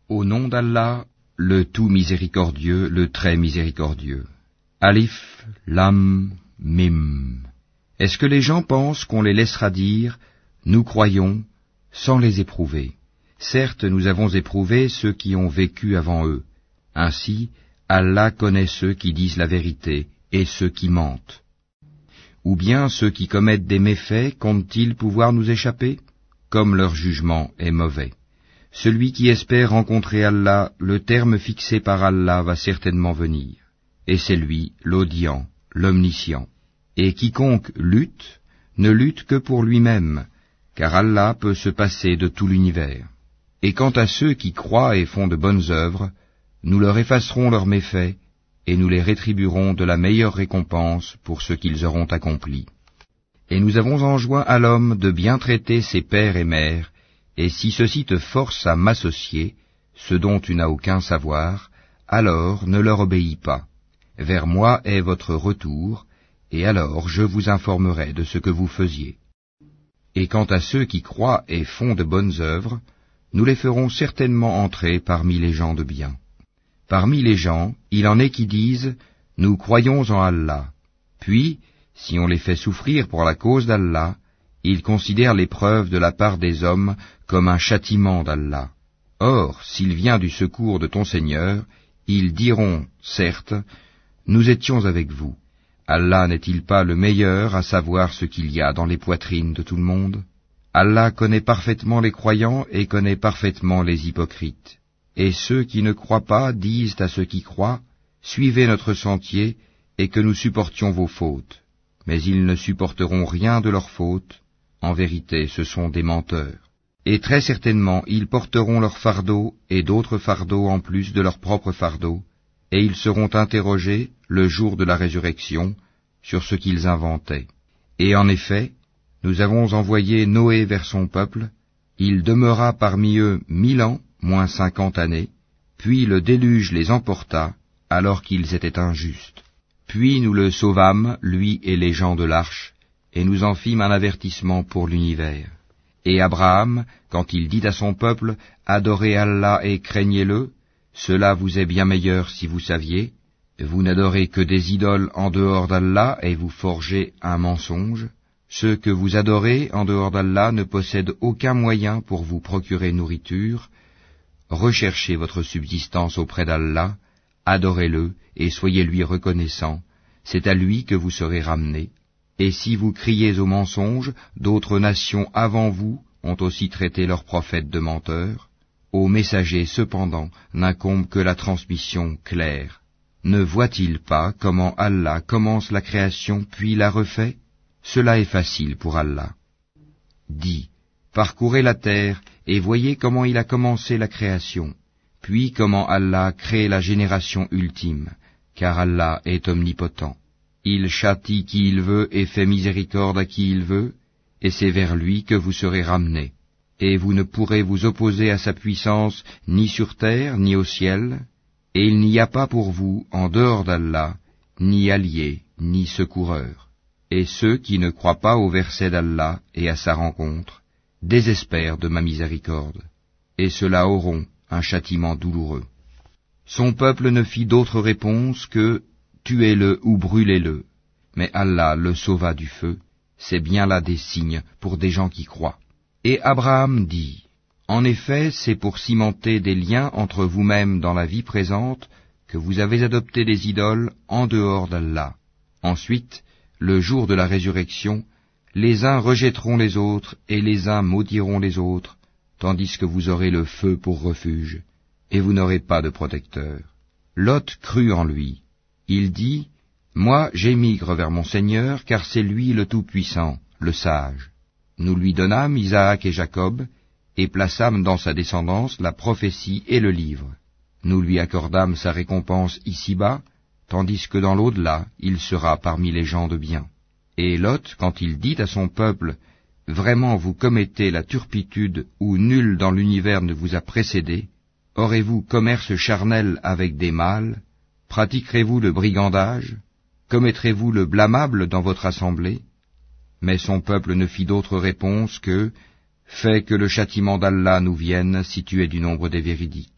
Au nom d'Allah, le tout miséricordieux, le très miséricordieux. Alif, Lam, Mim. Est-ce que les gens pensent qu'on les laissera dire « Nous croyons » sans les éprouver? Certes, nous avons éprouvé ceux qui ont vécu avant eux. Ainsi, Allah connaît ceux qui disent la vérité et ceux qui mentent. Ou bien ceux qui commettent des méfaits comptent-ils pouvoir nous échapper? Comme leur jugement est mauvais. Celui qui espère rencontrer Allah, le terme fixé par Allah va certainement venir. Et c'est lui, l'audient, l'omniscient. Et quiconque lutte, ne lutte que pour lui-même, car Allah peut se passer de tout l'univers. Et quant à ceux qui croient et font de bonnes œuvres, nous leur effacerons leurs méfaits, et nous les rétribuerons de la meilleure récompense pour ce qu'ils auront accompli. Et nous avons enjoint à l'homme de bien traiter ses pères et mères, et si ceux-ci te forcent à m'associer, ce dont tu n'as aucun savoir, alors ne leur obéis pas. Vers moi est votre retour, et alors je vous informerai de ce que vous faisiez. Et quant à ceux qui croient et font de bonnes œuvres, nous les ferons certainement entrer parmi les gens de bien. Parmi les gens, il en est qui disent « Nous croyons en Allah ». Puis, si on les fait souffrir pour la cause d'Allah, ils considèrent l'épreuve de la part des hommes comme un châtiment d'Allah. Or, s'il vient du secours de ton Seigneur, ils diront, certes, « Nous étions avec vous ». Allah n'est-il pas le meilleur à savoir ce qu'il y a dans les poitrines de tout le monde? Allah connaît parfaitement les croyants et connaît parfaitement les hypocrites. Et ceux qui ne croient pas disent à ceux qui croient, « Suivez notre sentier et que nous supportions vos fautes. » Mais ils ne supporteront rien de leurs fautes. En vérité, ce sont des menteurs. Et très certainement, ils porteront leur fardeau et d'autres fardeaux en plus de leur propre fardeau, et ils seront interrogés, le jour de la résurrection, sur ce qu'ils inventaient. Et en effet, nous avons envoyé Noé vers son peuple, il demeura parmi eux 1000 ans, moins 50 années, puis le déluge les emporta, alors qu'ils étaient injustes. Puis nous le sauvâmes, lui et les gens de l'arche, et nous en fîmes un avertissement pour l'univers. Et Abraham, quand il dit à son peuple, « Adorez Allah et craignez-le », cela vous est bien meilleur si vous saviez. Vous n'adorez que des idoles en dehors d'Allah et vous forgez un mensonge. Ceux que vous adorez en dehors d'Allah ne possèdent aucun moyen pour vous procurer nourriture. Recherchez votre subsistance auprès d'Allah, adorez-le et soyez-lui reconnaissants. C'est à lui que vous serez ramenés. Et si vous criez au mensonge, d'autres nations avant vous ont aussi traité leurs prophètes de menteurs. Aux messagers, cependant, n'incombe que la transmission claire. Ne voit-il pas comment Allah commence la création puis la refait? Cela est facile pour Allah. Dis, parcourez la terre et voyez comment il a commencé la création, puis comment Allah crée la génération ultime, car Allah est omnipotent. Il châtie qui il veut et fait miséricorde à qui il veut, et c'est vers lui que vous serez ramenés. Et vous ne pourrez vous opposer à sa puissance ni sur terre ni au ciel, et il n'y a pas pour vous, en dehors d'Allah, ni allié, ni secoureur. Et ceux qui ne croient pas au verset d'Allah et à sa rencontre, désespèrent de ma miséricorde, et ceux-là auront un châtiment douloureux. Son peuple ne fit d'autre réponse que « Tuez-le ou brûlez-le », mais Allah le sauva du feu, c'est bien là des signes pour des gens qui croient. Et Abraham dit, « En effet, c'est pour cimenter des liens entre vous-mêmes dans la vie présente que vous avez adopté des idoles en dehors d'Allah. Ensuite, le jour de la résurrection, les uns rejetteront les autres et les uns maudiront les autres, tandis que vous aurez le feu pour refuge, et vous n'aurez pas de protecteur. » Lot crut en lui. Il dit, « Moi j'émigre vers mon Seigneur, car c'est lui le Tout-Puissant, le Sage. » Nous lui donnâmes Isaac et Jacob, et plaçâmes dans sa descendance la prophétie et le livre. Nous lui accordâmes sa récompense ici-bas, tandis que dans l'au-delà, il sera parmi les gens de bien. Et Lot, quand il dit à son peuple, « Vraiment vous commettez la turpitude où nul dans l'univers ne vous a précédé, aurez-vous commerce charnel avec des mâles? Pratiquerez-vous le brigandage? Commettrez-vous le blâmable dans votre assemblée ?» Mais son peuple ne fit d'autre réponse que « Fais que le châtiment d'Allah nous vienne si tu es du nombre des véridiques. »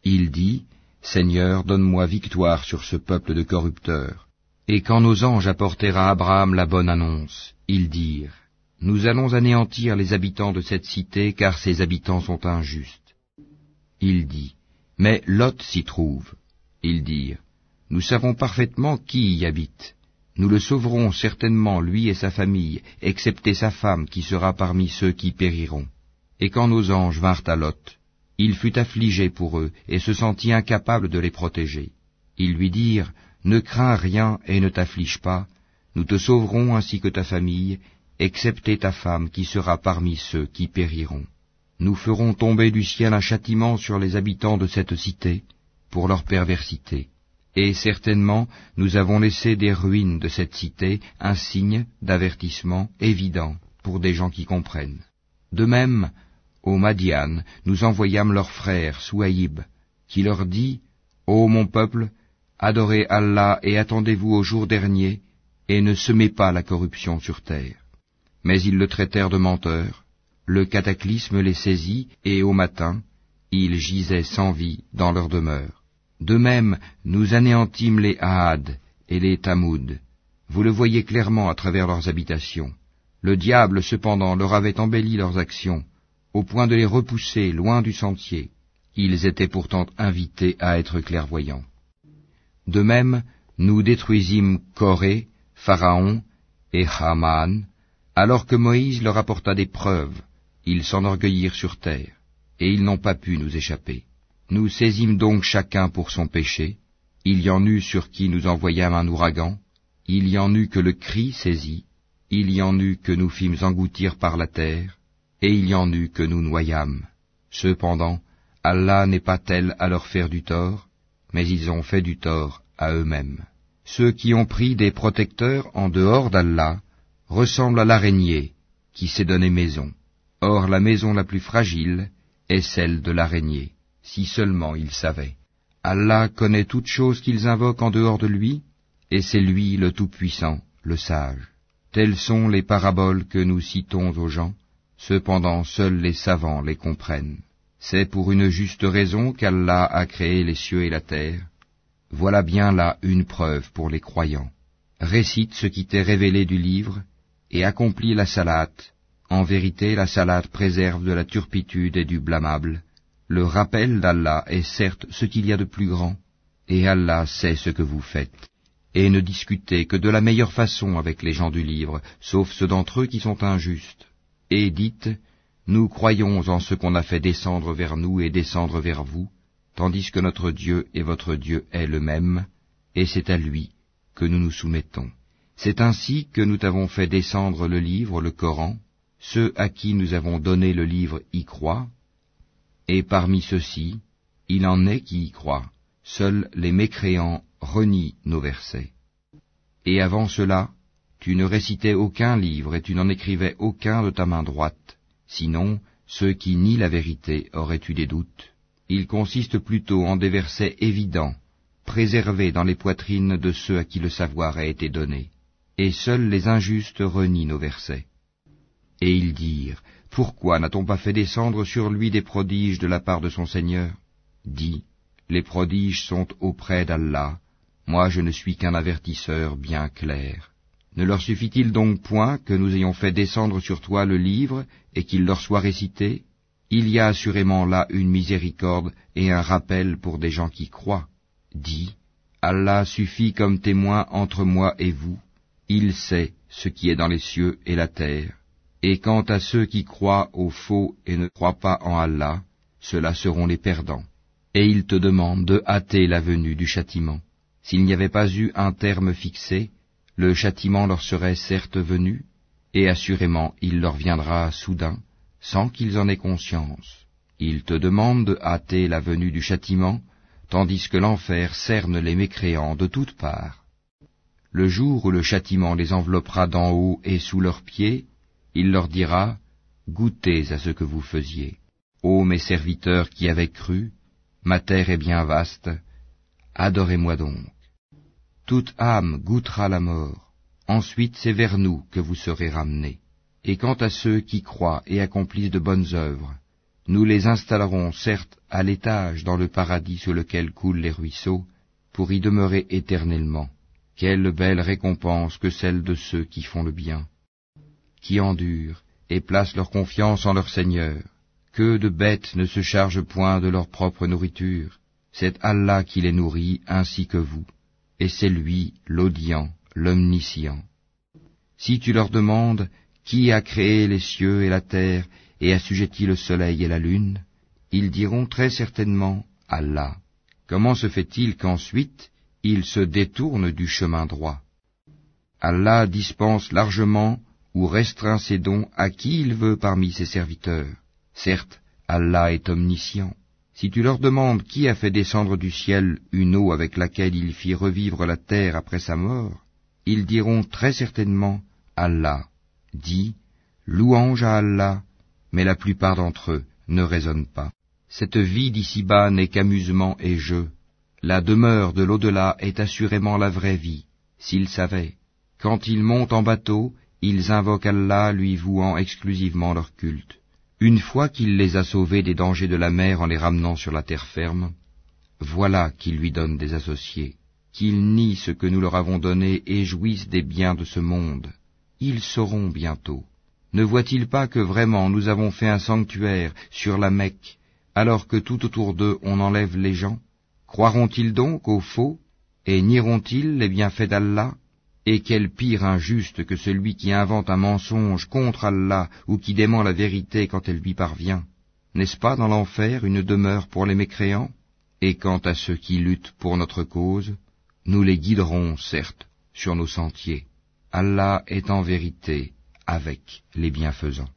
Il dit, Seigneur, donne-moi victoire sur ce peuple de corrupteurs. Et quand nos anges apportèrent à Abraham la bonne annonce, ils dirent, Nous allons anéantir les habitants de cette cité, car ses habitants sont injustes. Il dit, Mais Lot s'y trouve. Ils dirent, Nous savons parfaitement qui y habite. Nous le sauverons certainement, lui et sa famille, excepté sa femme qui sera parmi ceux qui périront. Et quand nos anges vinrent à Lot, il fut affligé pour eux et se sentit incapable de les protéger. Ils lui dirent, Ne crains rien et ne t'afflige pas, nous te sauverons ainsi que ta famille, excepté ta femme qui sera parmi ceux qui périront. Nous ferons tomber du ciel un châtiment sur les habitants de cette cité, pour leur perversité. Et certainement, nous avons laissé des ruines de cette cité un signe d'avertissement évident pour des gens qui comprennent. De même, au Madian, nous envoyâmes leur frère Souaïb, qui leur dit, Ô mon peuple, adorez Allah et attendez-vous au jour dernier, et ne semez pas la corruption sur terre. Mais ils le traitèrent de menteur, le cataclysme les saisit, et au matin, ils gisaient sans vie dans leur demeure. De même, nous anéantîmes les Ahad et les Tamoud. Vous le voyez clairement à travers leurs habitations. Le diable, cependant, leur avait embelli leurs actions, au point de les repousser loin du sentier. Ils étaient pourtant invités à être clairvoyants. De même, nous détruisîmes Corée, Pharaon et Haman, alors que Moïse leur apporta des preuves. Ils s'enorgueillirent sur terre, et ils n'ont pas pu nous échapper. Nous saisîmes donc chacun pour son péché. Il y en eut sur qui nous envoyâmes un ouragan, il y en eut que le cri saisit, il y en eut que nous fîmes engloutir par la terre, et il y en eut que nous noyâmes. Cependant, Allah n'est pas tel à leur faire du tort, mais ils ont fait du tort à eux-mêmes. Ceux qui ont pris des protecteurs en dehors d'Allah ressemblent à l'araignée qui s'est donné maison. Or la maison la plus fragile est celle de l'araignée. Si seulement ils savaient. Allah connaît toutes choses qu'ils invoquent en dehors de lui, et c'est lui le Tout-Puissant, le Sage. Telles sont les paraboles que nous citons aux gens, cependant seuls les savants les comprennent. C'est pour une juste raison qu'Allah a créé les cieux et la terre. Voilà bien là une preuve pour les croyants. Récite ce qui t'est révélé du livre, et accomplis la salate. En vérité, la salate préserve de la turpitude et du blâmable. Le rappel d'Allah est certes ce qu'il y a de plus grand, et Allah sait ce que vous faites. Et ne discutez que de la meilleure façon avec les gens du livre, sauf ceux d'entre eux qui sont injustes. Et dites, nous croyons en ce qu'on a fait descendre vers nous et descendre vers vous, tandis que notre Dieu et votre Dieu est le même, et c'est à lui que nous nous soumettons. C'est ainsi que nous t'avons fait descendre le livre, le Coran. Ceux à qui nous avons donné le livre y croient, et parmi ceux-ci, il en est qui y croient. Seuls les mécréants renient nos versets. Et avant cela, tu ne récitais aucun livre et tu n'en écrivais aucun de ta main droite. Sinon, ceux qui nient la vérité auraient eu des doutes. Il consiste plutôt en des versets évidents, préservés dans les poitrines de ceux à qui le savoir a été donné. Et seuls les injustes renient nos versets. Et ils dirent, pourquoi n'a-t-on pas fait descendre sur lui des prodiges de la part de son Seigneur? Dis, les prodiges sont auprès d'Allah, moi je ne suis qu'un avertisseur bien clair. Ne leur suffit-il donc point que nous ayons fait descendre sur toi le livre et qu'il leur soit récité? Il y a assurément là une miséricorde et un rappel pour des gens qui croient. Dis, Allah suffit comme témoin entre moi et vous, il sait ce qui est dans les cieux et la terre. Et quant à ceux qui croient au faux et ne croient pas en Allah, ceux-là seront les perdants. Et ils te demandent de hâter la venue du châtiment. S'il n'y avait pas eu un terme fixé, le châtiment leur serait certes venu, et assurément il leur viendra soudain, sans qu'ils en aient conscience. Ils te demandent de hâter la venue du châtiment, tandis que l'enfer cerne les mécréants de toutes parts. Le jour où le châtiment les enveloppera d'en haut et sous leurs pieds, il leur dira, goûtez à ce que vous faisiez. Ô mes serviteurs qui avez cru, ma terre est bien vaste, adorez-moi donc. Toute âme goûtera la mort, ensuite c'est vers nous que vous serez ramenés. Et quant à ceux qui croient et accomplissent de bonnes œuvres, Nous les installerons certes à l'étage dans le paradis sous lequel coulent les ruisseaux, pour y demeurer éternellement. Quelle belle récompense que celle de ceux qui font le bien, qui endurent et placent leur confiance en leur Seigneur. Que de bêtes ne se chargent point de leur propre nourriture. C'est Allah qui les nourrit ainsi que vous, et c'est lui l'audient, l'omniscient. Si tu leur demandes qui a créé les cieux et la terre et assujetti le soleil et la lune, ils diront très certainement Allah. Comment se fait-il qu'ensuite ils se détournent du chemin droit? Allah dispense largement ou restreint ses dons à qui il veut parmi ses serviteurs. Certes, Allah est omniscient. Si tu leur demandes qui a fait descendre du ciel une eau avec laquelle il fit revivre la terre après sa mort, ils diront très certainement Allah. Dis, louange à Allah, mais la plupart d'entre eux ne raisonnent pas. Cette vie d'ici-bas n'est qu'amusement et jeu. La demeure de l'au-delà est assurément la vraie vie. S'ils savaient, quand ils montent en bateau, ils invoquent Allah lui vouant exclusivement leur culte. Une fois qu'il les a sauvés des dangers de la mer en les ramenant sur la terre ferme, voilà qu'ils lui donnent des associés, qu'ils nient ce que nous leur avons donné et jouissent des biens de ce monde. Ils sauront bientôt. Ne voient-ils pas que vraiment nous avons fait un sanctuaire sur la Mecque, alors que tout autour d'eux on enlève les gens? Croiront-ils donc au faux, et nieront-ils les bienfaits d'Allah? Et quel pire injuste que celui qui invente un mensonge contre Allah ou qui dément la vérité quand elle lui parvient. N'est-ce pas dans l'enfer une demeure pour les mécréants? Et quant à ceux qui luttent pour notre cause, nous les guiderons, certes, sur nos sentiers. Allah est en vérité avec les bienfaisants.